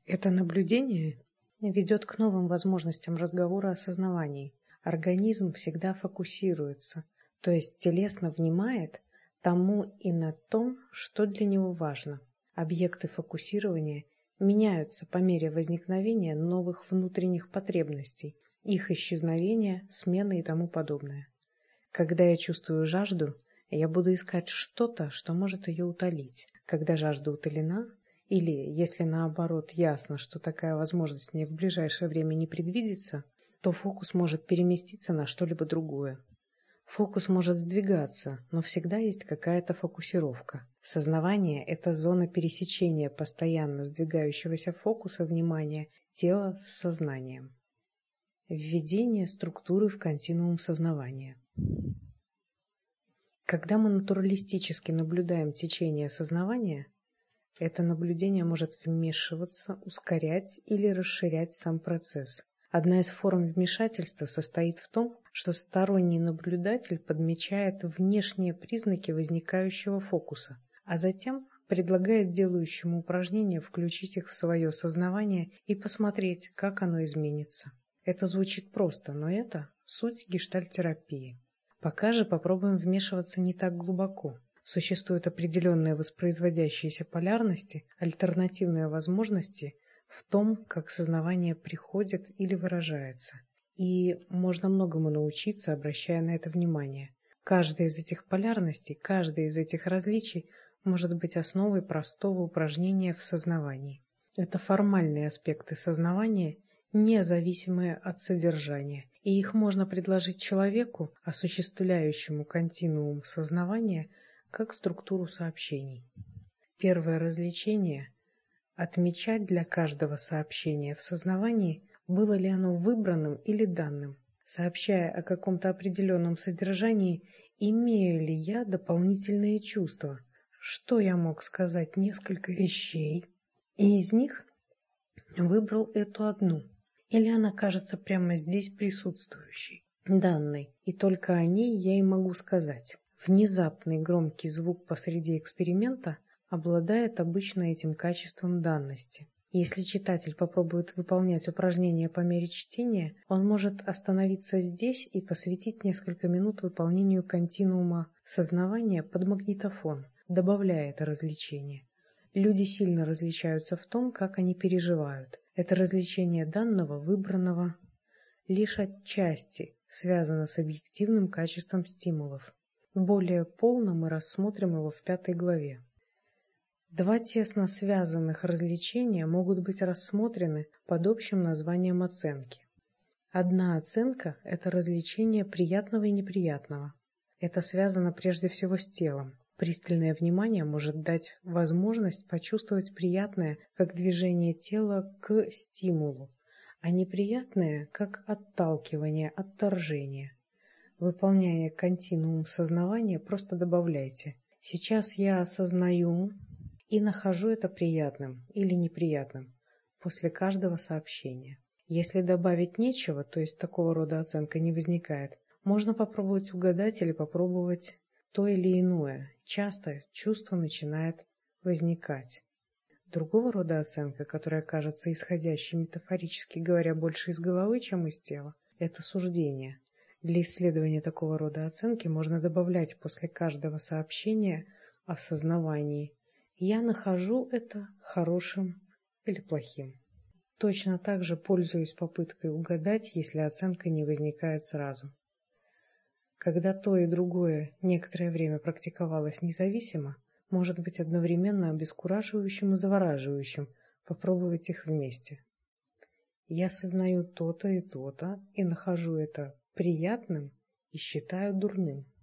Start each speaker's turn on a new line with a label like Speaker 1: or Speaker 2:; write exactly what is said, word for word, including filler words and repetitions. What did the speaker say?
Speaker 1: Это наблюдение ведет к новым возможностям разговора о осознавании. Организм всегда фокусируется, то есть телесно внимает тому и на том, что для него важно. Объекты фокусирования меняются по мере возникновения новых внутренних потребностей, их исчезновения, смены и тому подобное. Когда я чувствую жажду, я буду искать что-то, что может ее утолить. Когда жажда утолена, или, если наоборот ясно, что такая возможность мне в ближайшее время не предвидится, то фокус может переместиться на что-либо другое. Фокус может сдвигаться, но всегда есть какая-то фокусировка. Сознавание – это зона пересечения постоянно сдвигающегося фокуса внимания тела с сознанием. Введение структуры в континуум сознавания. Когда мы натуралистически наблюдаем течение сознавания, это наблюдение может вмешиваться, ускорять или расширять сам процесс. Одна из форм вмешательства состоит в том, что сторонний наблюдатель подмечает внешние признаки возникающего фокуса, а затем предлагает делающему упражнение включить их в свое сознавание и посмотреть, как оно изменится. Это звучит просто, но это суть гештальт-терапии. Пока же попробуем вмешиваться не так глубоко. Существуют определенные воспроизводящиеся полярности, альтернативные возможности в том, как сознавание приходит или выражается. И можно многому научиться, обращая на это внимание. Каждая из этих полярностей, каждая из этих различий может быть основой простого упражнения в сознавании. Это формальные аспекты сознавания, независимые от содержания, и их можно предложить человеку, осуществляющему континуум сознавания, как структуру сообщений. Первое развлечение – отмечать для каждого сообщения в сознавании, было ли оно выбранным или данным. Сообщая о каком-то определенном содержании, имею ли я дополнительные чувства, что я мог сказать несколько вещей, и из них выбрал эту одну, или она кажется прямо здесь присутствующей, данной, и только о ней я и могу сказать. Внезапный громкий звук посреди эксперимента обладает обычно этим качеством данности. Если читатель попробует выполнять упражнения по мере чтения, он может остановиться здесь и посвятить несколько минут выполнению континуума сознавания под магнитофон, добавляя это развлечение. Люди сильно различаются в том, как они переживают. Это развлечение данного, выбранного, лишь отчасти связано с объективным качеством стимулов. Более полно мы рассмотрим его в пятой главе. Два тесно связанных развлечения могут быть рассмотрены под общим названием оценки. Одна оценка – это развлечение приятного и неприятного. Это связано прежде всего с телом. Пристальное внимание может дать возможность почувствовать приятное как движение тела к стимулу, а неприятное как отталкивание, отторжение. Выполняя континуум сознавания, просто добавляйте: «Сейчас я осознаю и нахожу это приятным или неприятным» после каждого сообщения. Если добавить нечего, то есть такого рода оценка не возникает, можно попробовать угадать или попробовать то или иное. Часто чувство начинает возникать. Другого рода оценка, которая кажется исходящей, метафорически говоря, больше из головы, чем из тела, это суждение. Для исследования такого рода оценки можно добавлять после каждого сообщения о осознавании: «Я нахожу это хорошим или плохим». Точно так же пользуюсь попыткой угадать, если оценка не возникает сразу. Когда то и другое некоторое время практиковалось независимо, может быть одновременно обескураживающим и завораживающим попробовать их вместе. Я сознаю то-то и то-то и нахожу это приятным и считаю дурным.